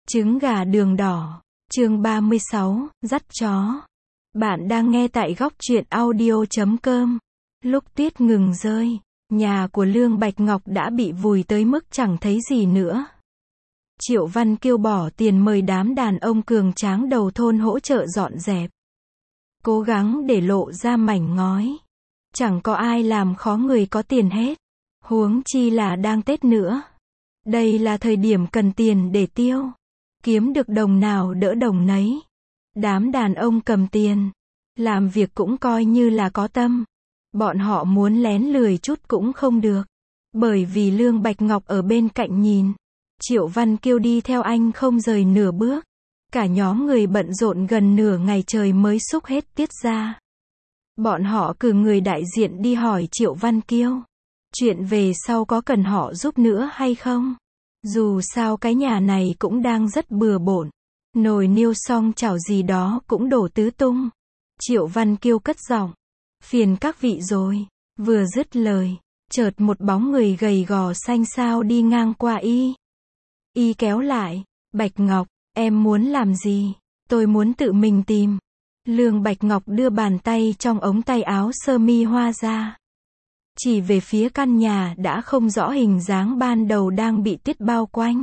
Trứng gà đường đỏ. Chương 36, dắt chó. Bạn đang nghe tại góc truyện audio.com. Lúc tuyết ngừng rơi, nhà của Lương Bạch Ngọc đã bị vùi tới mức chẳng thấy gì nữa. Triệu Văn Kiêu bỏ tiền mời đám đàn ông cường tráng đầu thôn hỗ trợ dọn dẹp. Cố gắng để lộ ra mảnh ngói. Chẳng có ai làm khó người có tiền hết. Huống chi là đang Tết nữa. Đây là thời điểm cần tiền để tiêu. Kiếm được đồng nào đỡ đồng nấy. Đám đàn ông cầm tiền. Làm việc cũng coi như là có tâm. Bọn họ muốn lén lười chút cũng không được. Bởi vì Lương Bạch Ngọc ở bên cạnh nhìn. Triệu Văn Kiêu đi theo anh không rời nửa bước. Cả nhóm người bận rộn gần nửa ngày trời mới xúc hết tiết ra. Bọn họ cử người đại diện đi hỏi Triệu Văn Kiêu. Chuyện về sau có cần họ giúp nữa hay không? Dù sao cái nhà này cũng đang rất bừa bộn. Nồi niêu xong chảo gì đó cũng đổ tứ tung. Triệu Văn Kiêu cất giọng. Phiền các vị rồi. Vừa dứt lời, chợt một bóng người gầy gò xanh xao đi ngang qua y. Y kéo lại. Bạch Ngọc, em muốn làm gì? Tôi muốn tự mình tìm. Lương Bạch Ngọc đưa bàn tay trong ống tay áo sơ mi hoa ra. Chỉ về phía căn nhà đã không rõ hình dáng ban đầu đang bị tuyết bao quanh.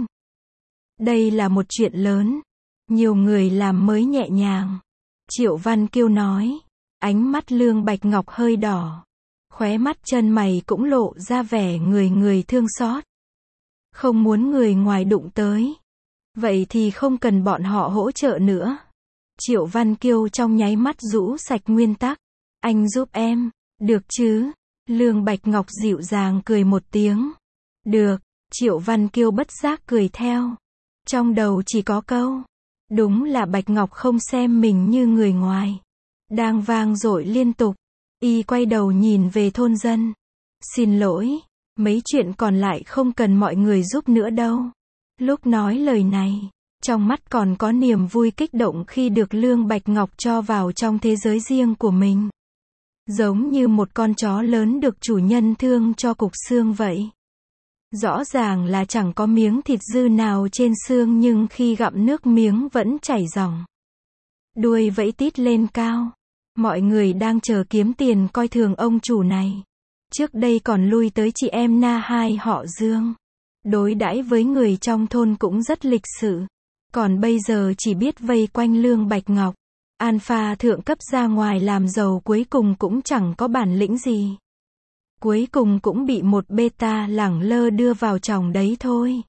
Đây là một chuyện lớn. Nhiều người làm mới nhẹ nhàng. Triệu Văn Kiêu nói. Ánh mắt Lương Bạch Ngọc hơi đỏ. Khóe mắt chân mày cũng lộ ra vẻ người thương xót. Không muốn người ngoài đụng tới. Vậy thì không cần bọn họ hỗ trợ nữa. Triệu Văn Kiêu trong nháy mắt rũ sạch nguyên tắc. Anh giúp em, được chứ? Lương Bạch Ngọc dịu dàng cười một tiếng. Được, Triệu Văn Kiêu bất giác cười theo. Trong đầu chỉ có câu. Đúng là Bạch Ngọc không xem mình như người ngoài. Đang vang dội liên tục. Y quay đầu nhìn về thôn dân. Xin lỗi, mấy chuyện còn lại không cần mọi người giúp nữa đâu. Lúc nói lời này, trong mắt còn có niềm vui kích động khi được Lương Bạch Ngọc cho vào trong thế giới riêng của mình. Giống như một con chó lớn được chủ nhân thương cho cục xương vậy. Rõ ràng là chẳng có miếng thịt dư nào trên xương nhưng khi gặm nước miếng vẫn chảy ròng. Đuôi vẫy tít lên cao. Mọi người đang chờ kiếm tiền coi thường ông chủ này. Trước đây còn lui tới chị em Na hai họ Dương. Đối đãi với người trong thôn cũng rất lịch sự. Còn bây giờ chỉ biết vây quanh Lương Bạch Ngọc. Alpha thượng cấp ra ngoài làm giàu cuối cùng cũng chẳng có bản lĩnh gì. Cuối cùng cũng bị một beta lẳng lơ đưa vào chòng đấy thôi.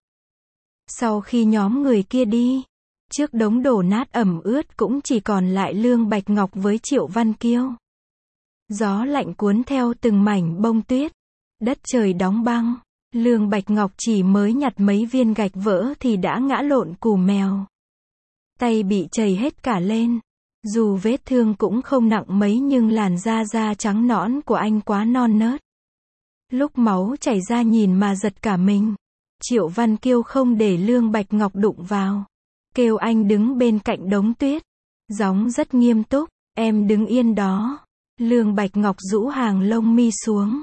Sau khi nhóm người kia đi, trước đống đổ nát ẩm ướt cũng chỉ còn lại Lương Bạch Ngọc với Triệu Văn Kiêu. Gió lạnh cuốn theo từng mảnh bông tuyết. Đất trời đóng băng. Lương Bạch Ngọc chỉ mới nhặt mấy viên gạch vỡ thì đã ngã lộn cù mèo. Tay bị chảy hết cả lên. Dù vết thương cũng không nặng mấy nhưng làn da trắng nõn của anh quá non nớt. Lúc máu chảy ra nhìn mà giật cả mình. Triệu Văn Kiêu không để Lương Bạch Ngọc đụng vào. Kêu anh đứng bên cạnh đống tuyết. Giọng rất nghiêm túc. Em đứng yên đó. Lương Bạch Ngọc rũ hàng lông mi xuống.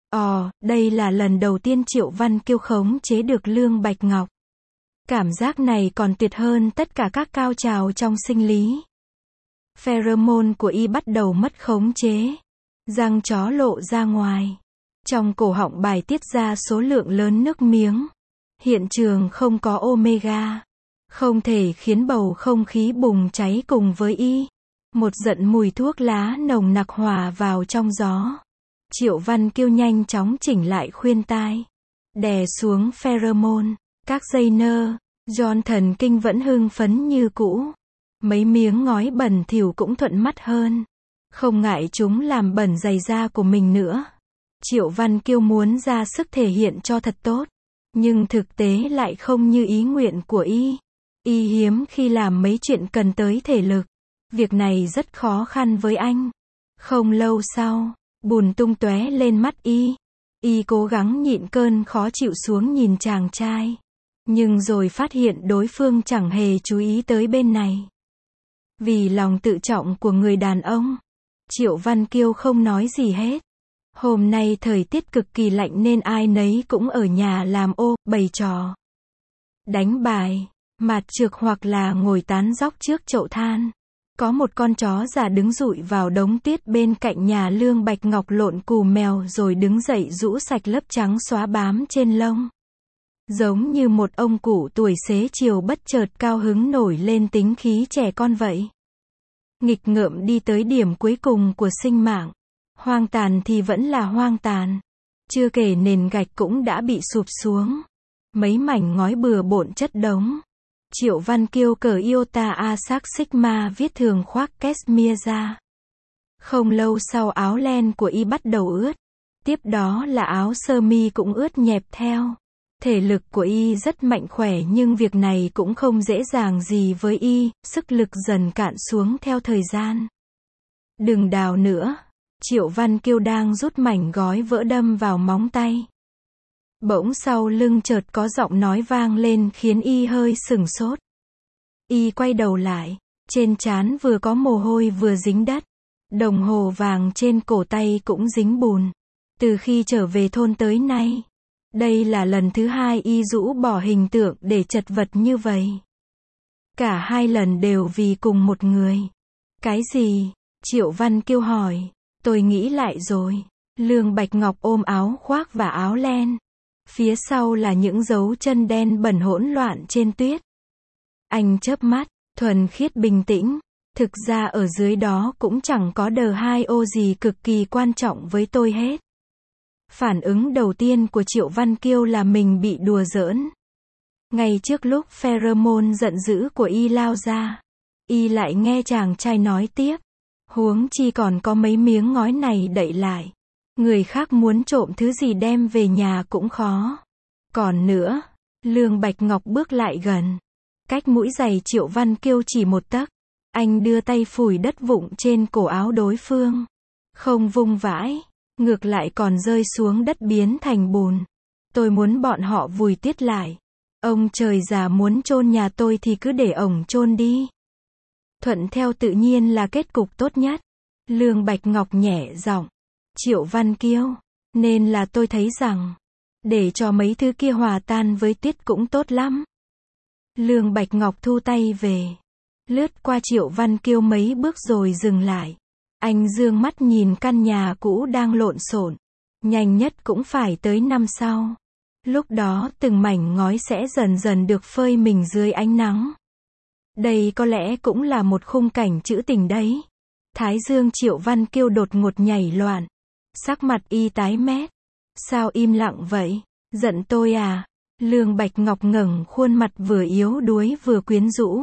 Đây là lần đầu tiên Triệu Văn Kiêu khống chế được Lương Bạch Ngọc. Cảm giác này còn tuyệt hơn tất cả các cao trào trong sinh lý. Pheromone của y bắt đầu mất khống chế. Răng chó lộ ra ngoài. Trong cổ họng bài tiết ra số lượng lớn nước miếng. Hiện trường không có omega. Không thể khiến bầu không khí bùng cháy cùng với y. Một giận mùi thuốc lá nồng nặc hòa vào trong gió. Triệu Văn Kiêu nhanh chóng chỉnh lại khuyên tai. Đè xuống pheromone. Các dây nơ. John thần kinh vẫn hưng phấn như cũ. Mấy miếng ngói bẩn thỉu cũng thuận mắt hơn. Không ngại chúng làm bẩn giày da của mình nữa. Triệu Văn Kiêu muốn ra sức thể hiện cho thật tốt. Nhưng thực tế lại không như ý nguyện của y. Y hiếm khi làm mấy chuyện cần tới thể lực. Việc này rất khó khăn với anh. Không lâu sau, bùn tung tóe lên mắt y. Y cố gắng nhịn cơn khó chịu xuống nhìn chàng trai. Nhưng rồi phát hiện đối phương chẳng hề chú ý tới bên này. Vì lòng tự trọng của người đàn ông, Triệu Văn Kiêu không nói gì hết. Hôm nay thời tiết cực kỳ lạnh nên ai nấy cũng ở nhà làm bày trò. Đánh bài, mạt trược hoặc là ngồi tán dóc trước chậu than. Có một con chó già đứng dụi vào đống tuyết bên cạnh nhà Lương Bạch Ngọc lộn cù mèo rồi đứng dậy rũ sạch lớp trắng xóa bám trên lông. Giống như một ông cụ tuổi xế chiều bất chợt cao hứng nổi lên tính khí trẻ con vậy. Nghịch ngợm đi tới điểm cuối cùng của sinh mạng. Hoang tàn thì vẫn là hoang tàn. Chưa kể nền gạch cũng đã bị sụp xuống. Mấy mảnh ngói bừa bộn chất đống. Triệu Văn Kiêu cởi Iota Asac Sigma viết thường khoác cashmere ra. Không lâu sau áo len của y bắt đầu ướt. Tiếp đó là áo sơ mi cũng ướt nhẹp theo. Thể lực của y rất mạnh khỏe nhưng việc này cũng không dễ dàng gì với y, sức lực dần cạn xuống theo thời gian. Đừng đào nữa. Triệu Văn Kiêu đang rút mảnh gói vỡ đâm vào móng tay. Bỗng sau lưng chợt có giọng nói vang lên khiến y hơi sửng sốt. Y quay đầu lại, trên trán vừa có mồ hôi vừa dính đất. Đồng hồ vàng trên cổ tay cũng dính bùn. Từ khi trở về thôn tới nay, đây là lần thứ hai y rũ bỏ hình tượng để chật vật như vậy. Cả hai lần đều vì cùng một người. Cái gì? Triệu Văn Kiêu hỏi. Tôi nghĩ lại rồi. Lương Bạch Ngọc ôm áo khoác và áo len. Phía sau là những dấu chân đen bẩn hỗn loạn trên tuyết. Anh chớp mắt, thuần khiết bình tĩnh. Thực ra ở dưới đó cũng chẳng có D2O gì cực kỳ quan trọng với tôi hết. Phản ứng đầu tiên của Triệu Văn Kiêu là mình bị đùa giỡn. Ngay trước lúc pheromone giận dữ của y lao ra, y lại nghe chàng trai nói tiếp. Huống chi còn có mấy miếng ngói này đậy lại. Người khác muốn trộm thứ gì đem về nhà cũng khó. Còn nữa, Lương Bạch Ngọc bước lại gần. Cách mũi giày Triệu Văn Kiêu chỉ một tấc. Anh đưa tay phủi đất vụn trên cổ áo đối phương. Không vung vãi, ngược lại còn rơi xuống đất biến thành bùn. Tôi muốn bọn họ vùi tiết lại. Ông trời già muốn chôn nhà tôi thì cứ để ổng chôn đi. Thuận theo tự nhiên là kết cục tốt nhất. Lương Bạch Ngọc nhẹ giọng. Triệu Văn Kiêu, nên là tôi thấy rằng, để cho mấy thứ kia hòa tan với tuyết cũng tốt lắm. Lương Bạch Ngọc thu tay về. Lướt qua Triệu Văn Kiêu mấy bước rồi dừng lại. Anh dương mắt nhìn căn nhà cũ đang lộn xộn. Nhanh nhất cũng phải tới năm sau. Lúc đó từng mảnh ngói sẽ dần dần được phơi mình dưới ánh nắng. Đây có lẽ cũng là một khung cảnh trữ tình đấy. Thái dương Triệu Văn Kiêu đột ngột nhảy loạn. Sắc mặt y tái mét. Sao im lặng vậy? Giận tôi à? Lương Bạch Ngọc ngẩng khuôn mặt vừa yếu đuối vừa quyến rũ.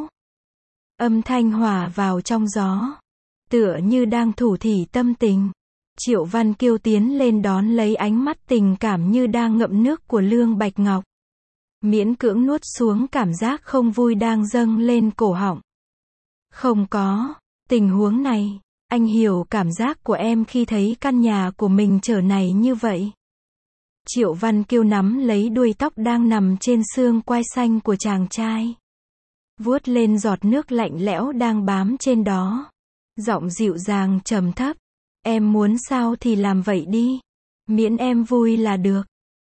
Âm thanh hòa vào trong gió. Tựa như đang thủ thỉ tâm tình. Triệu Văn Kiêu tiến lên đón lấy ánh mắt tình cảm như đang ngậm nước của Lương Bạch Ngọc. Miễn cưỡng nuốt xuống cảm giác không vui đang dâng lên cổ họng. Không có. Tình huống này, anh hiểu cảm giác của em khi thấy căn nhà của mình trở này như vậy. Triệu Văn Kiêu nắm lấy đuôi tóc đang nằm trên xương quai xanh của chàng trai. Vuốt lên giọt nước lạnh lẽo đang bám trên đó. Giọng dịu dàng trầm thấp. Em muốn sao thì làm vậy đi. Miễn em vui là được.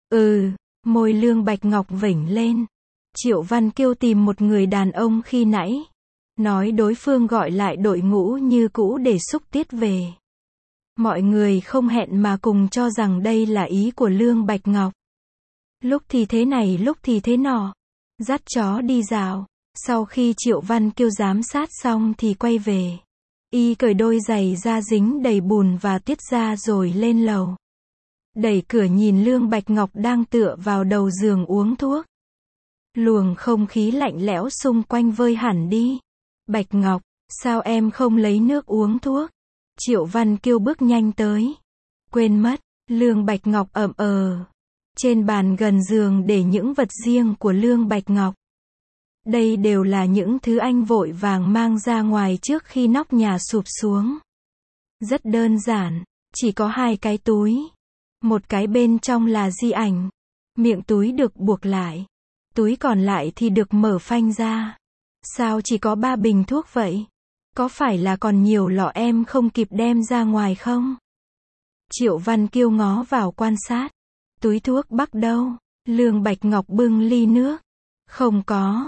Môi Lương Bạch Ngọc vểnh lên. Triệu Văn Kiêu tìm một người đàn ông khi nãy. Nói đối phương gọi lại đội ngũ như cũ để xúc tiết về. Mọi người không hẹn mà cùng cho rằng đây là ý của Lương Bạch Ngọc. Lúc thì thế này lúc thì thế nọ. Dắt chó đi dạo. Sau khi Triệu Văn Kiêu giám sát xong thì quay về. Y cởi đôi giày da dính đầy bùn và tiết ra rồi lên lầu. Đẩy cửa nhìn Lương Bạch Ngọc đang tựa vào đầu giường uống thuốc. Luồng không khí lạnh lẽo xung quanh vơi hẳn đi. Bạch Ngọc, sao em không lấy nước uống thuốc? Triệu Văn Kiêu bước nhanh tới. Quên mất, Lương Bạch Ngọc ậm trên bàn gần giường để những vật riêng của Lương Bạch Ngọc. Đây đều là những thứ anh vội vàng mang ra ngoài trước khi nóc nhà sụp xuống. Rất đơn giản, chỉ có 2 cái túi. Một cái bên trong là di ảnh. Miệng túi được buộc lại. Túi còn lại thì được mở phanh ra. Sao chỉ có 3 bình thuốc vậy? Có phải là còn nhiều lọ em không kịp đem ra ngoài không? Triệu Văn Kiêu ngó vào quan sát. Túi thuốc bắc đâu? Lương Bạch Ngọc bưng ly nước. Không có.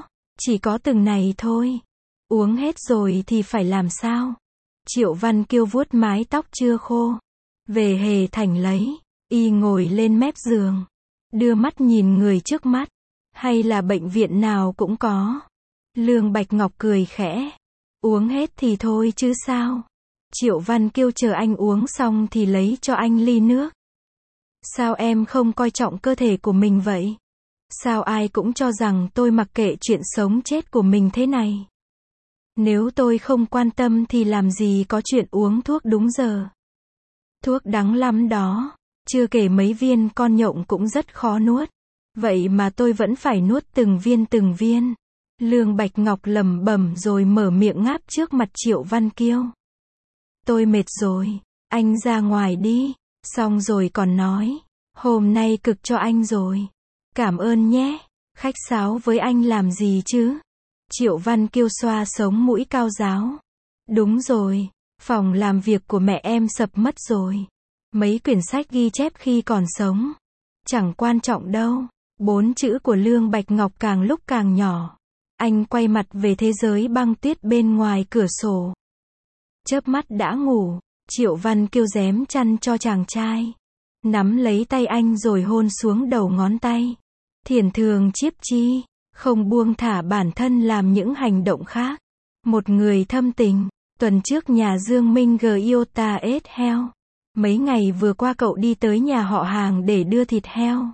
Chỉ có từng này thôi. Uống hết rồi thì phải làm sao? Triệu Văn Kiêu vuốt mái tóc chưa khô. Về hề thành lấy. Y ngồi lên mép giường. Đưa mắt nhìn người trước mắt. Hay là bệnh viện nào cũng có. Lương Bạch Ngọc cười khẽ. Uống hết thì thôi chứ sao? Triệu Văn Kiêu chờ anh uống xong thì lấy cho anh ly nước. Sao em không coi trọng cơ thể của mình vậy? Sao ai cũng cho rằng tôi mặc kệ chuyện sống chết của mình thế này? Nếu tôi không quan tâm thì làm gì có chuyện uống thuốc đúng giờ? Thuốc đắng lắm đó. Chưa kể mấy viên con nhộng cũng rất khó nuốt. Vậy mà tôi vẫn phải nuốt từng viên từng viên. Lương Bạch Ngọc lẩm bẩm rồi mở miệng ngáp trước mặt Triệu Văn Kiêu. Tôi mệt rồi, anh ra ngoài đi. Xong rồi còn nói, hôm nay cực cho anh rồi. Cảm ơn nhé, khách sáo với anh làm gì chứ? Triệu Văn Kiêu xoa sống mũi cao ráo. Đúng rồi, phòng làm việc của mẹ em sập mất rồi. Mấy quyển sách ghi chép khi còn sống. Chẳng quan trọng đâu. 4 chữ của Lương Bạch Ngọc càng lúc càng nhỏ. Anh quay mặt về thế giới băng tuyết bên ngoài cửa sổ. Chớp mắt đã ngủ. Triệu Văn Kiêu rém chăn cho chàng trai. Nắm lấy tay anh rồi hôn xuống đầu ngón tay. Thiển thường chiếp chi. Không buông thả bản thân làm những hành động khác. Một người thâm tình. Tuần trước nhà Dương Minh Giota ết heo. Mấy ngày vừa qua cậu đi tới nhà họ hàng để đưa thịt heo.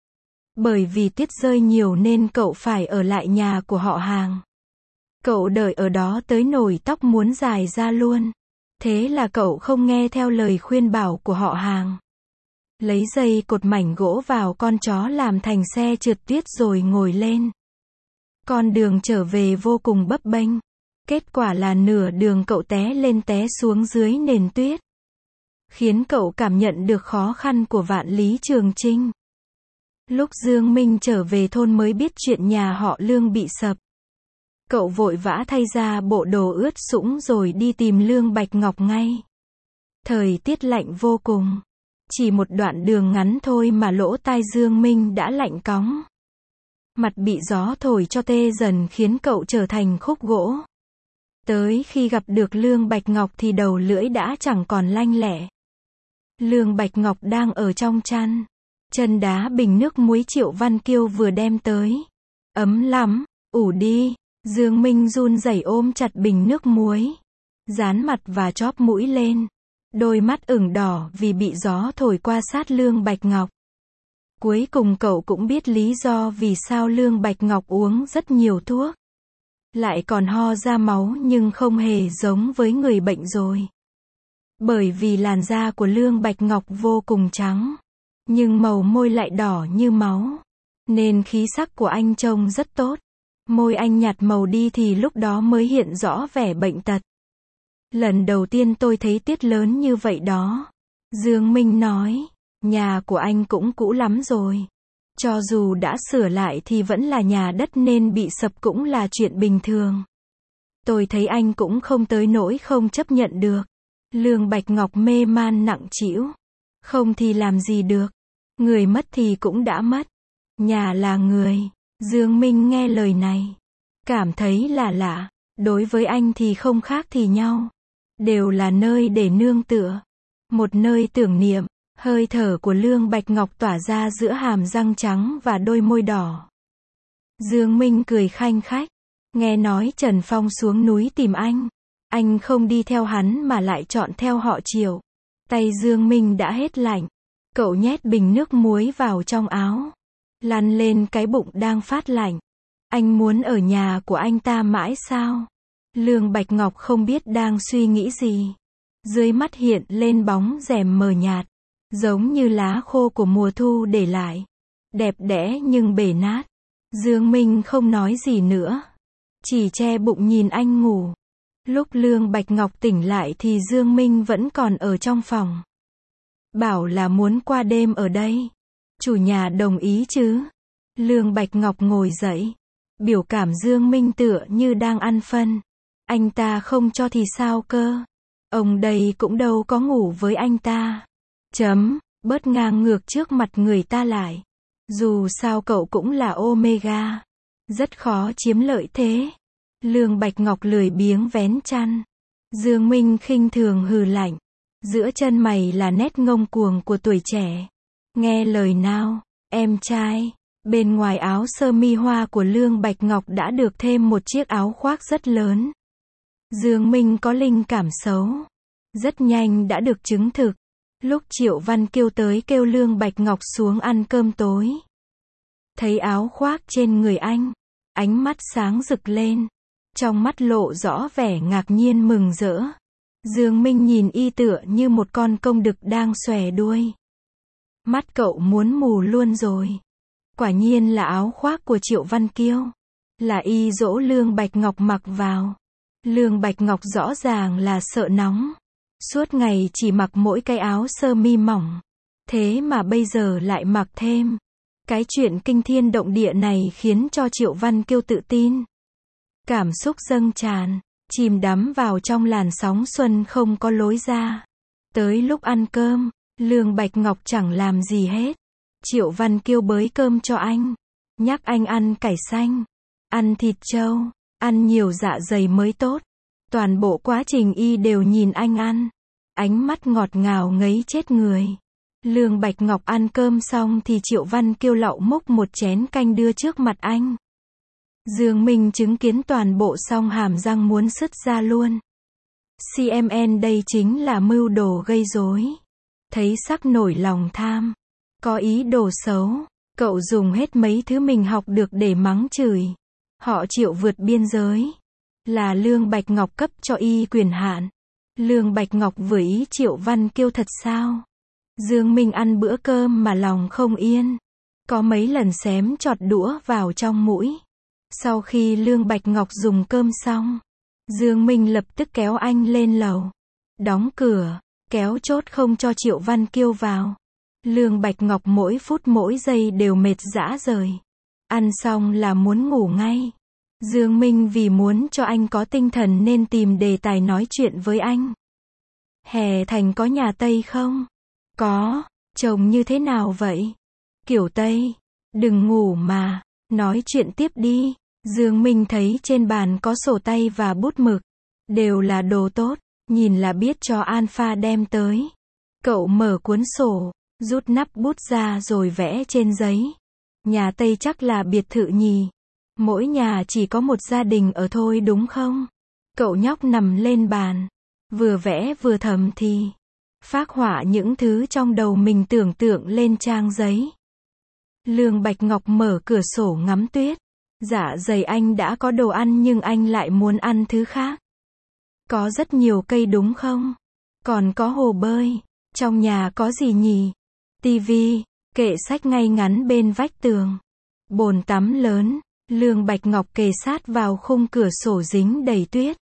Bởi vì tuyết rơi nhiều nên cậu phải ở lại nhà của họ hàng. Cậu đợi ở đó tới nổi tóc muốn dài ra luôn. Thế là cậu không nghe theo lời khuyên bảo của họ hàng. Lấy dây cột mảnh gỗ vào con chó làm thành xe trượt tuyết rồi ngồi lên. Con đường trở về vô cùng bấp bênh. Kết quả là nửa đường cậu té lên té xuống dưới nền tuyết. Khiến cậu cảm nhận được khó khăn của vạn lý trường chinh. Lúc Dương Minh trở về thôn mới biết chuyện nhà họ Lương bị sập. Cậu vội vã thay ra bộ đồ ướt sũng rồi đi tìm Lương Bạch Ngọc ngay. Thời tiết lạnh vô cùng. Chỉ một đoạn đường ngắn thôi mà lỗ tai Dương Minh đã lạnh cóng. Mặt bị gió thổi cho tê dần khiến cậu trở thành khúc gỗ. Tới khi gặp được Lương Bạch Ngọc thì đầu lưỡi đã chẳng còn lanh lẹ. Lương Bạch Ngọc đang ở trong chăn. Chân đá bình nước muối Triệu Văn Kiêu vừa đem tới. Ấm lắm, ủ đi. Dương Minh run rẩy ôm chặt bình nước muối. Dán mặt và chóp mũi lên. Đôi mắt ửng đỏ vì bị gió thổi qua sát Lương Bạch Ngọc. Cuối cùng cậu cũng biết lý do vì sao Lương Bạch Ngọc uống rất nhiều thuốc. Lại còn ho ra máu nhưng không hề giống với người bệnh rồi. Bởi vì làn da của Lương Bạch Ngọc vô cùng trắng. Nhưng màu môi lại đỏ như máu. Nên khí sắc của anh trông rất tốt. Môi anh nhạt màu đi thì lúc đó mới hiện rõ vẻ bệnh tật. Lần đầu tiên tôi thấy tuyết lớn như vậy đó. Dương Minh nói, nhà của anh cũng cũ lắm rồi. Cho dù đã sửa lại thì vẫn là nhà đất nên bị sập cũng là chuyện bình thường. Tôi thấy anh cũng không tới nỗi không chấp nhận được. Lương Bạch Ngọc mê man nặng trĩu. Không thì làm gì được. Người mất thì cũng đã mất. Nhà là người. Dương Minh nghe lời này. Cảm thấy là lạ. Đối với anh thì không khác thì nhau. Đều là nơi để nương tựa. Một nơi tưởng niệm. Hơi thở của Lương Bạch Ngọc tỏa ra giữa hàm răng trắng và đôi môi đỏ. Dương Minh cười khanh khách. Nghe nói Trần Phong xuống núi tìm anh. Anh không đi theo hắn mà lại chọn theo họ Triệu. Tay Dương Minh đã hết lạnh. Cậu nhét bình nước muối vào trong áo. Lăn lên cái bụng đang phát lạnh. Anh muốn ở nhà của anh ta mãi sao? Lương Bạch Ngọc không biết đang suy nghĩ gì. Dưới mắt hiện lên bóng rèm mờ nhạt. Giống như lá khô của mùa thu để lại. Đẹp đẽ nhưng bể nát. Dương Minh không nói gì nữa. Chỉ che bụng nhìn anh ngủ. Lúc Lương Bạch Ngọc tỉnh lại thì Dương Minh vẫn còn ở trong phòng. Bảo là muốn qua đêm ở đây. Chủ nhà đồng ý chứ? Lương Bạch Ngọc ngồi dậy. Biểu cảm Dương Minh tựa như đang ăn phân. Anh ta không cho thì sao cơ? Ông đây cũng đâu có ngủ với anh ta. Bớt ngang ngược trước mặt người ta lại. Dù sao cậu cũng là Omega. rất khó chiếm lợi thế. Lương Bạch Ngọc lười biếng vén chăn. Dương Minh khinh thường hừ lạnh. Giữa chân mày là nét ngông cuồng của tuổi trẻ. Nghe lời nào, em trai. Bên ngoài áo sơ mi hoa của Lương Bạch Ngọc đã được thêm một chiếc áo khoác rất lớn. Dương Minh có linh cảm xấu. Rất nhanh đã được chứng thực. Lúc Triệu Văn Kiêu tới kêu Lương Bạch Ngọc xuống ăn cơm tối. Thấy áo khoác trên người anh, ánh mắt sáng rực lên. Trong mắt lộ rõ vẻ ngạc nhiên mừng rỡ. Dương Minh nhìn y tựa như một con công đực đang xòe đuôi. Mắt cậu muốn mù luôn rồi. Quả nhiên là áo khoác của Triệu Văn Kiêu. Là y dỗ Lương Bạch Ngọc mặc vào. Lương Bạch Ngọc rõ ràng là sợ nóng. Suốt ngày chỉ mặc mỗi cái áo sơ mi mỏng. Thế mà bây giờ lại mặc thêm. Cái chuyện kinh thiên động địa này khiến cho Triệu Văn Kiêu tự tin. Cảm xúc dâng tràn, chìm đắm vào trong làn sóng xuân không có lối ra. Tới lúc ăn cơm, Lương Bạch Ngọc chẳng làm gì hết. Triệu Văn Kiêu bới cơm cho anh. Nhắc anh ăn cải xanh, ăn thịt trâu, ăn nhiều dạ dày mới tốt. Toàn bộ quá trình y đều nhìn anh ăn. Ánh mắt ngọt ngào ngấy chết người. Lương Bạch Ngọc ăn cơm xong thì Triệu Văn Kiêu lạo múc một chén canh đưa trước mặt anh. Dương Minh chứng kiến toàn bộ xong hàm răng muốn sứt ra luôn. CMN đây chính là mưu đồ gây rối. Thấy sắc nổi lòng tham. Có ý đồ xấu. Cậu dùng hết mấy thứ mình học được để mắng chửi. Họ Triệu vượt biên giới. Là Lương Bạch Ngọc cấp cho y quyền hạn. Lương Bạch Ngọc vừa ý Triệu Văn Kiêu thật sao? Dương Minh ăn bữa cơm mà lòng không yên. Có mấy lần xém chọt đũa vào trong mũi. Sau khi Lương Bạch Ngọc dùng cơm xong, Dương Minh lập tức kéo anh lên lầu. Đóng cửa, kéo chốt không cho Triệu Văn Kiêu vào. Lương Bạch Ngọc mỗi phút mỗi giây đều mệt rã rời. Ăn xong là muốn ngủ ngay. Dương Minh vì muốn cho anh có tinh thần nên tìm đề tài nói chuyện với anh. Hè Thành có nhà Tây không? Có, trông như thế nào vậy? Kiểu Tây. Đừng ngủ mà, nói chuyện tiếp đi. Dương Minh thấy trên bàn có sổ tay và bút mực. Đều là đồ tốt, nhìn là biết cho Alpha đem tới. Cậu mở cuốn sổ, rút nắp bút ra rồi vẽ trên giấy. Nhà Tây chắc là biệt thự nhỉ? Mỗi nhà chỉ có một gia đình ở thôi đúng không? Cậu nhóc nằm lên bàn, vừa vẽ vừa thầm thì phác họa những thứ trong đầu mình tưởng tượng lên trang giấy. Lương Bạch Ngọc mở cửa sổ ngắm tuyết. Dạ dày anh đã có đồ ăn nhưng anh lại muốn ăn thứ khác. Có rất nhiều cây đúng không? Còn có hồ bơi. Trong nhà có gì nhỉ? Tivi, kệ sách ngay ngắn bên vách tường. Bồn tắm lớn. Lương Bạch Ngọc kề sát vào khung cửa sổ dính đầy tuyết.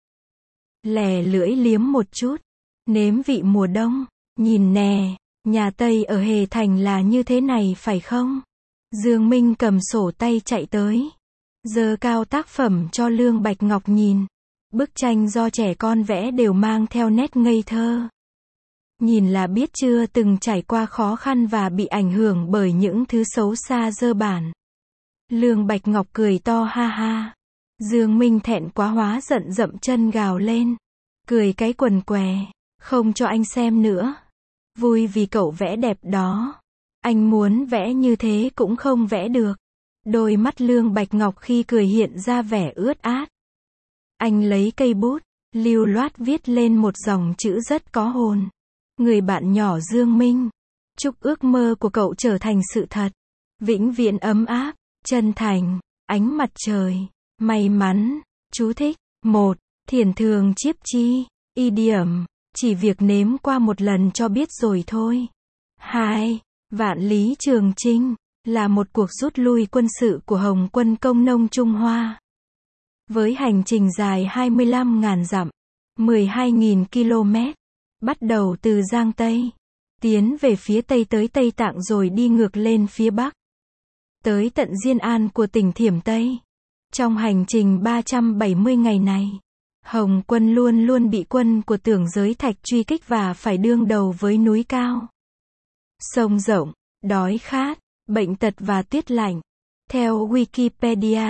Lè lưỡi liếm một chút. Nếm vị mùa đông. Nhìn nè, nhà Tây ở Hề Thành là như thế này phải không? Dương Minh cầm sổ tay chạy tới. Giơ cao tác phẩm cho Lương Bạch Ngọc nhìn. Bức tranh do trẻ con vẽ đều mang theo nét ngây thơ. Nhìn là biết chưa từng trải qua khó khăn và bị ảnh hưởng bởi những thứ xấu xa dơ bẩn. Lương Bạch Ngọc cười to ha ha. Dương Minh thẹn quá hóa giận dậm chân gào lên. Cười cái quần què. Không cho anh xem nữa. Vui vì cậu vẽ đẹp đó. Anh muốn vẽ như thế cũng không vẽ được. Đôi mắt Lương Bạch Ngọc khi cười hiện ra vẻ ướt át. Anh lấy cây bút, lưu loát viết lên một dòng chữ rất có hồn. Người bạn nhỏ Dương Minh. Chúc ước mơ của cậu trở thành sự thật. Vĩnh viễn ấm áp, chân thành, ánh mặt trời, may mắn. Chú thích. 1. Thiển thường chiếp chi, idiom. Chỉ việc nếm qua một lần cho biết rồi thôi. 2. Vạn lý trường chinh. Là một cuộc rút lui quân sự của Hồng quân Công nông Trung Hoa. Với hành trình dài 25.000 dặm, 12.000 km, bắt đầu từ Giang Tây, tiến về phía Tây tới Tây Tạng rồi đi ngược lên phía Bắc, tới tận Diên An của tỉnh Thiểm Tây. Trong hành trình 370 ngày này, Hồng quân luôn luôn bị quân của Tưởng Giới Thạch truy kích và phải đương đầu với núi cao, sông rộng, đói khát, bệnh tật và tuyết lạnh. Theo Wikipedia,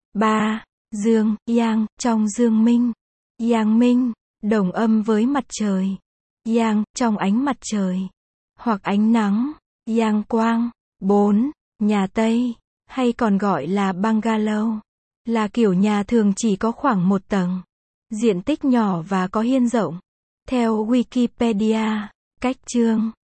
3. Dương, yang, trong dương minh. Yang minh, đồng âm với mặt trời. Yang, trong ánh mặt trời. Hoặc ánh nắng. Yang quang. 4. Nhà Tây, hay còn gọi là bungalow, là kiểu nhà thường chỉ có khoảng một tầng, diện tích nhỏ và có hiên rộng. Theo Wikipedia, cách chương